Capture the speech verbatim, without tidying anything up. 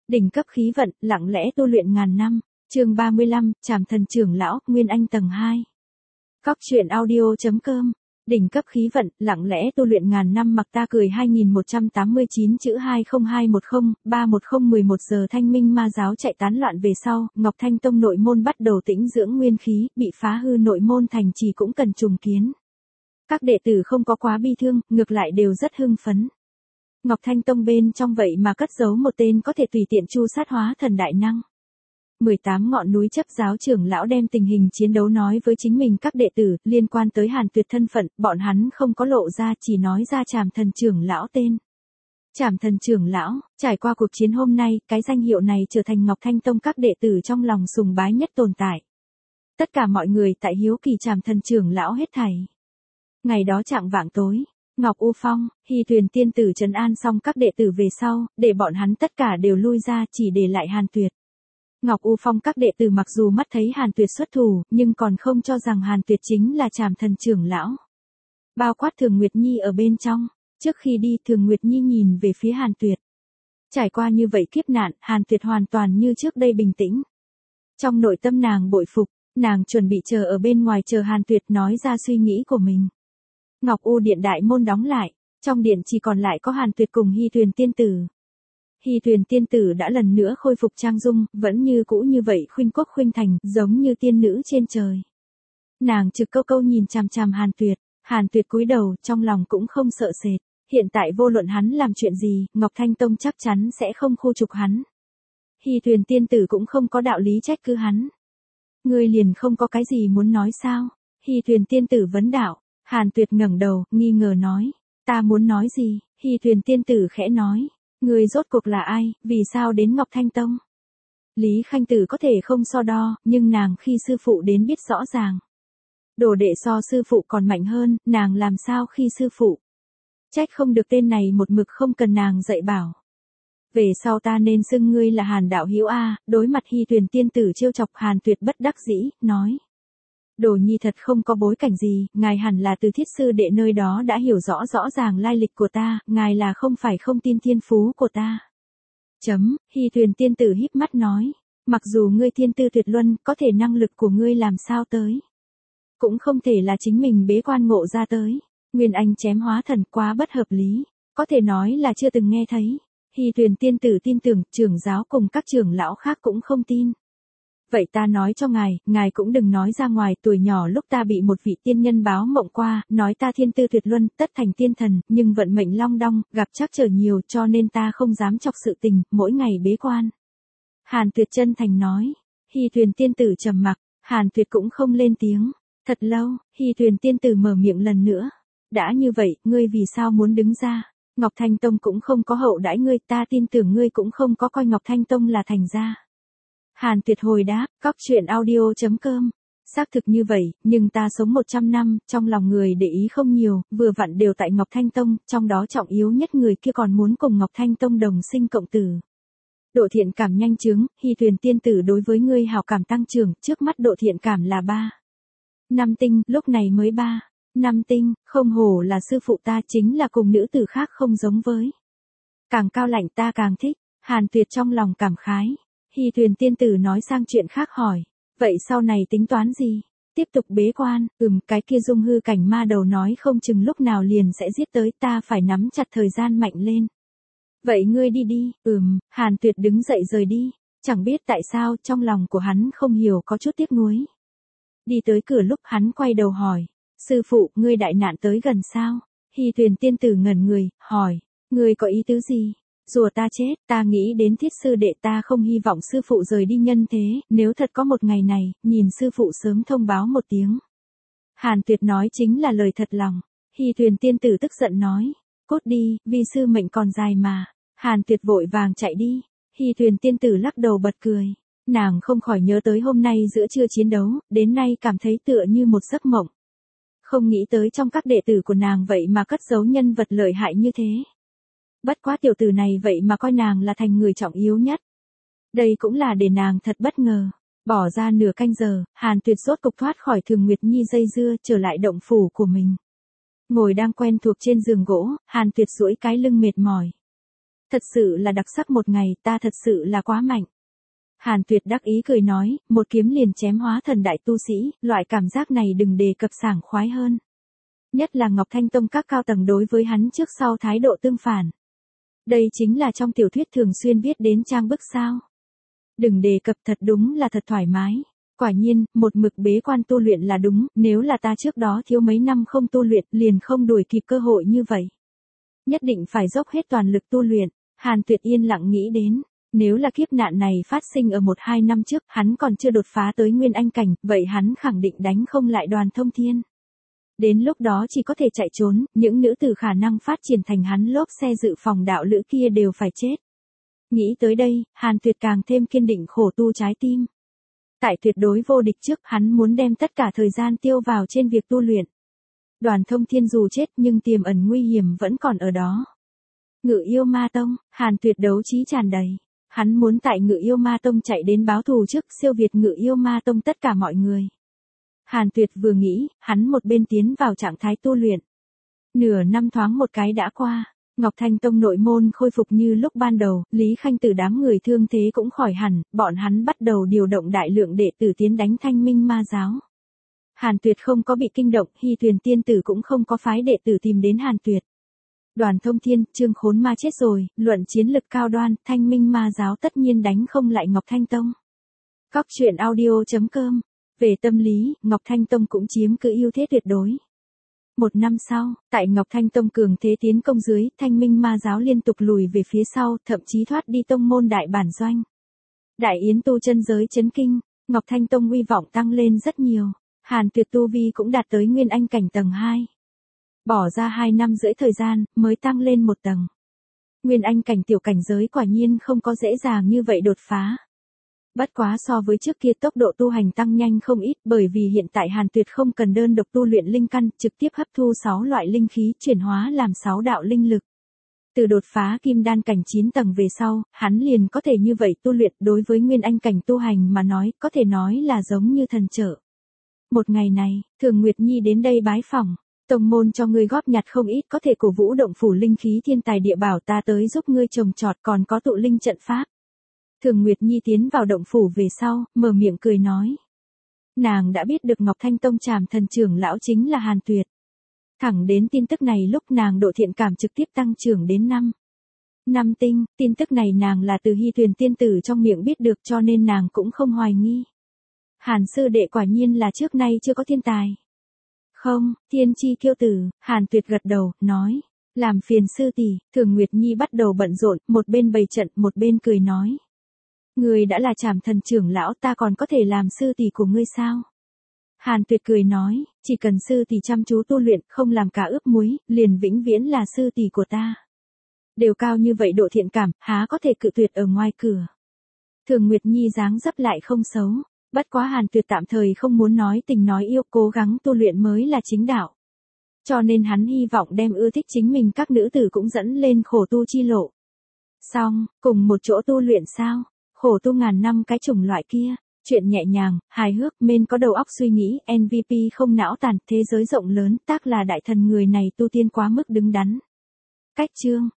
Đỉnh cấp khí vận, lặng lẽ tu luyện ngàn năm. Chương ba mươi lăm, Trảm Thần trưởng lão, Nguyên Anh tầng hai. Góc truyện audio.com. Đỉnh cấp khí vận, lặng lẽ tu luyện ngàn năm. Mặc ta cười hai nghìn một trăm tám mươi chín chữ hai không hai một không ba một không mười một giờ Thanh Minh ma giáo chạy tán loạn về sau, Ngọc Thanh Tông nội môn bắt đầu tĩnh dưỡng nguyên khí, bị phá hư nội môn thành trì cũng cần trùng kiến. Các đệ tử không có quá bi thương, ngược lại đều rất hưng phấn. Ngọc Thanh Tông bên trong vậy mà cất giấu một tên có thể tùy tiện chu sát hóa thần đại năng. mười tám ngọn núi chấp giáo trưởng lão đem tình hình chiến đấu nói với chính mình các đệ tử, liên quan tới Hàn Tuyệt thân phận, bọn hắn không có lộ ra, chỉ nói ra Trảm Thần trưởng lão tên. Trảm Thần trưởng lão, trải qua cuộc chiến hôm nay, cái danh hiệu này trở thành Ngọc Thanh Tông các đệ tử trong lòng sùng bái nhất tồn tại. Tất cả mọi người tại hiếu kỳ Trảm Thần trưởng lão hết thảy. Ngày đó chạng vạng tối, Ngọc U Phong, Hy Tuyền tiên tử trấn an xong các đệ tử về sau, để bọn hắn tất cả đều lui ra, chỉ để lại Hàn Tuyệt. Ngọc U Phong các đệ tử mặc dù mắt thấy Hàn Tuyệt xuất thủ, nhưng còn không cho rằng Hàn Tuyệt chính là Trảm Thần trưởng lão. Bao quát Thường Nguyệt Nhi ở bên trong, trước khi đi Thường Nguyệt Nhi nhìn về phía Hàn Tuyệt. Trải qua như vậy kiếp nạn, Hàn Tuyệt hoàn toàn như trước đây bình tĩnh. Trong nội tâm nàng bội phục, nàng chuẩn bị chờ ở bên ngoài chờ Hàn Tuyệt nói ra suy nghĩ của mình. Ngọc U điện đại môn đóng lại, trong điện chỉ còn lại có Hàn Tuyệt cùng Hy Tuyền tiên tử. Hy Tuyền tiên tử đã lần nữa khôi phục trang dung, vẫn như cũ như vậy khuynh quốc khuynh thành, giống như tiên nữ trên trời. Nàng trực câu câu nhìn chằm chằm Hàn Tuyệt, Hàn Tuyệt cúi đầu, trong lòng cũng không sợ sệt. Hiện tại vô luận hắn làm chuyện gì, Ngọc Thanh Tông chắc chắn sẽ không khu trục hắn. Hy Tuyền tiên tử cũng không có đạo lý trách cứ hắn. Ngươi liền không có cái gì muốn nói sao? Hy Tuyền tiên tử vấn đạo. Hàn Tuyệt ngẩng đầu, nghi ngờ nói, ta muốn nói gì? Hy Tuyền tiên tử khẽ nói, ngươi rốt cuộc là ai, vì sao đến Ngọc Thanh Tông? Lý Khanh Tử có thể không so đo, nhưng nàng khi sư phụ đến biết rõ ràng. Đồ đệ so sư phụ còn mạnh hơn, nàng làm sao khi sư phụ? Trách không được tên này một mực không cần nàng dạy bảo. Về sau ta nên xưng ngươi là Hàn đạo hữu a. Đối mặt Hy Tuyền tiên tử trêu chọc, Hàn Tuyệt bất đắc dĩ, nói. Đồ nhi thật không có bối cảnh gì, ngài hẳn là từ thiết sư đệ nơi đó đã hiểu rõ rõ ràng lai lịch của ta, ngài là không phải không tin thiên phú của ta. Chấm, Hy Tuyền tiên tử híp mắt nói, mặc dù ngươi thiên tư tuyệt luân, có thể năng lực của ngươi làm sao tới. Cũng không thể là chính mình bế quan ngộ ra tới. Nguyên Anh chém hóa thần quá bất hợp lý, có thể nói là chưa từng nghe thấy. Hy Tuyền tiên tử tin tưởng, trưởng giáo cùng các trưởng lão khác cũng không tin. Vậy ta nói cho ngài, ngài cũng đừng nói ra ngoài, tuổi nhỏ lúc ta bị một vị tiên nhân báo mộng qua, nói ta thiên tư tuyệt luân, tất thành tiên thần, nhưng vận mệnh long đong, gặp trắc trở nhiều, cho nên ta không dám chọc sự tình, mỗi ngày bế quan. Hàn Tuyệt chân thành nói. Hy Tuyền tiên tử trầm mặc, Hàn Tuyệt cũng không lên tiếng. Thật lâu, Hy Tuyền tiên tử mở miệng lần nữa. Đã như vậy, ngươi vì sao muốn đứng ra? Ngọc Thanh Tông cũng không có hậu đãi ngươi, ta tin tưởng ngươi cũng không có coi Ngọc Thanh Tông là thành gia. Hàn Tuyệt hồi đáp, góc truyện audio.com. Xác thực như vậy, nhưng ta sống một trăm năm, trong lòng người để ý không nhiều, vừa vặn đều tại Ngọc Thanh Tông, trong đó trọng yếu nhất người kia còn muốn cùng Ngọc Thanh Tông đồng sinh cộng tử. Độ thiện cảm nhanh chướng, Hy Tuyền tiên tử đối với ngươi hào cảm tăng trưởng, trước mắt độ thiện cảm là ba. Năm tinh, lúc này mới ba. Năm tinh, không hổ là sư phụ ta, chính là cùng nữ tử khác không giống với. Càng cao lạnh ta càng thích, Hàn Tuyệt trong lòng cảm khái. Hy Tuyền tiên tử nói sang chuyện khác hỏi, vậy sau này tính toán gì? Tiếp tục bế quan, ừm, cái kia dung hư cảnh ma đầu nói không chừng lúc nào liền sẽ giết tới, ta phải nắm chặt thời gian mạnh lên. Vậy ngươi đi đi, ừm, Hàn Tuyệt đứng dậy rời đi, chẳng biết tại sao trong lòng của hắn không hiểu có chút tiếc nuối. Đi tới cửa lúc hắn quay đầu hỏi, sư phụ, ngươi đại nạn tới gần sao? Hy Tuyền tiên tử ngẩn người, hỏi, ngươi có ý tứ gì? Rùa ta chết, ta nghĩ đến thiết sư đệ, ta không hy vọng sư phụ rời đi nhân thế, nếu thật có một ngày này, nhìn sư phụ sớm thông báo một tiếng. Hàn Tuyệt nói chính là lời thật lòng. Hy Tuyền tiên tử tức giận nói, cốt đi, vi sư mệnh còn dài mà. Hàn Tuyệt vội vàng chạy đi. Hy Tuyền tiên tử lắc đầu bật cười. Nàng không khỏi nhớ tới hôm nay giữa trưa chiến đấu, đến nay cảm thấy tựa như một giấc mộng. Không nghĩ tới trong các đệ tử của nàng vậy mà cất giấu nhân vật lợi hại như thế. Bất quá tiểu tử này vậy mà coi nàng là thành người trọng yếu nhất. Đây cũng là để nàng thật bất ngờ. Bỏ ra nửa canh giờ, Hàn Tuyệt rốt cục thoát khỏi Thường Nguyệt Nhi dây dưa, trở lại động phủ của mình. Ngồi đang quen thuộc trên giường gỗ, Hàn Tuyệt duỗi cái lưng mệt mỏi. Thật sự là đặc sắc một ngày, ta thật sự là quá mạnh. Hàn Tuyệt đắc ý cười nói, một kiếm liền chém hóa thần đại tu sĩ, loại cảm giác này đừng đề cập sảng khoái hơn. Nhất là Ngọc Thanh Tông các cao tầng đối với hắn trước sau thái độ tương phản. Đây chính là trong tiểu thuyết thường xuyên viết đến trang bức sao. Đừng đề cập, thật đúng là thật thoải mái. Quả nhiên, một mực bế quan tu luyện là đúng, nếu là ta trước đó thiếu mấy năm không tu luyện liền không đuổi kịp cơ hội như vậy. Nhất định phải dốc hết toàn lực tu luyện. Hàn Tuyệt yên lặng nghĩ đến, nếu là kiếp nạn này phát sinh ở một hai năm trước, hắn còn chưa đột phá tới Nguyên Anh cảnh, vậy hắn khẳng định đánh không lại Đoàn Thông Thiên. Đến lúc đó chỉ có thể chạy trốn, những nữ tử khả năng phát triển thành hắn lốp xe dự phòng đạo lữ kia đều phải chết. Nghĩ tới đây, Hàn Tuyệt càng thêm kiên định khổ tu trái tim. Tại tuyệt đối vô địch trước, hắn muốn đem tất cả thời gian tiêu vào trên việc tu luyện. Đoàn Thông Thiên dù chết nhưng tiềm ẩn nguy hiểm vẫn còn ở đó. Ngự Yêu Ma Tông, Hàn Tuyệt đấu trí tràn đầy. Hắn muốn tại Ngự Yêu Ma Tông chạy đến báo thù trước siêu việt Ngự Yêu Ma Tông tất cả mọi người. Hàn Tuyệt vừa nghĩ, hắn một bên tiến vào trạng thái tu luyện. Nửa năm thoáng một cái đã qua, Ngọc Thanh Tông nội môn khôi phục như lúc ban đầu, Lý Khanh Tử đám người thương thế cũng khỏi hẳn, bọn hắn bắt đầu điều động đại lượng đệ tử tiến đánh Thanh Minh Ma giáo. Hàn Tuyệt không có bị kinh động, Hy Tuyền tiên tử cũng không có phái đệ tử tìm đến Hàn Tuyệt. Đoàn Thông Thiên, Trương Khốn Ma chết rồi, luận chiến lực cao đoan, Thanh Minh Ma giáo tất nhiên đánh không lại Ngọc Thanh Tông. Cóc truyện audio chấm com. Về tâm lý, Ngọc Thanh Tông cũng chiếm cứ ưu thế tuyệt đối. Một năm sau, tại Ngọc Thanh Tông cường thế tiến công dưới, Thanh Minh Ma giáo liên tục lùi về phía sau, thậm chí thoát đi tông môn đại bản doanh. Đại yến tu chân giới chấn kinh, Ngọc Thanh Tông uy vọng tăng lên rất nhiều. Hàn Tuyệt tu vi cũng đạt tới Nguyên Anh cảnh tầng hai. Bỏ ra hai năm rưỡi thời gian, mới tăng lên một tầng. Nguyên Anh cảnh tiểu cảnh giới quả nhiên không có dễ dàng như vậy đột phá. Bất quá so với trước kia tốc độ tu hành tăng nhanh không ít, bởi vì hiện tại Hàn Tuyệt không cần đơn độc tu luyện linh căn, trực tiếp hấp thu sáu loại linh khí chuyển hóa làm sáu đạo linh lực. Từ đột phá kim đan cảnh chín tầng về sau, hắn liền có thể như vậy tu luyện, đối với Nguyên Anh cảnh tu hành mà nói, có thể nói là giống như thần trợ. Một ngày này, Thường Nguyệt Nhi đến đây bái phỏng. Tông môn cho ngươi góp nhặt không ít, có thể cổ vũ động phủ linh khí thiên tài địa bảo, ta tới giúp ngươi trồng trọt, còn có tụ linh trận pháp. Thường Nguyệt Nhi tiến vào động phủ về sau, mở miệng cười nói. Nàng đã biết được Ngọc Thanh Tông Trảm Thần trưởng lão chính là Hàn Tuyệt. Thẳng đến tin tức này lúc nàng độ thiện cảm trực tiếp tăng trưởng đến năm. Năm tinh, tin tức này nàng là từ Hy Tuyền tiên tử trong miệng biết được, cho nên nàng cũng không hoài nghi. Hàn sư đệ quả nhiên là trước nay chưa có thiên tài. Không, thiên chi kiêu tử, Hàn Tuyệt gật đầu, nói. Làm phiền sư tỷ. Thường Nguyệt Nhi bắt đầu bận rộn, một bên bày trận, một bên cười nói. Người đã là Trảm Thần trưởng lão, ta còn có thể làm sư tỷ của ngươi sao? Hàn Tuyệt cười nói, chỉ cần sư tỷ chăm chú tu luyện, không làm cá ướp muối, liền vĩnh viễn là sư tỷ của ta. Đều cao như vậy độ thiện cảm, há có thể cự tuyệt ở ngoài cửa. Thường Nguyệt Nhi dáng dấp lại không xấu, bất quá Hàn Tuyệt tạm thời không muốn nói tình nói yêu, cố gắng tu luyện mới là chính đạo. Cho nên hắn hy vọng đem ưa thích chính mình các nữ tử cũng dẫn lên khổ tu chi lộ. Xong, cùng một chỗ tu luyện sao? Khổ tu ngàn năm cái chủng loại kia, chuyện nhẹ nhàng, hài hước, men có đầu óc suy nghĩ, em vê pê không não tàn, thế giới rộng lớn, tác là đại thần, người này tu tiên quá mức đứng đắn. Cách chương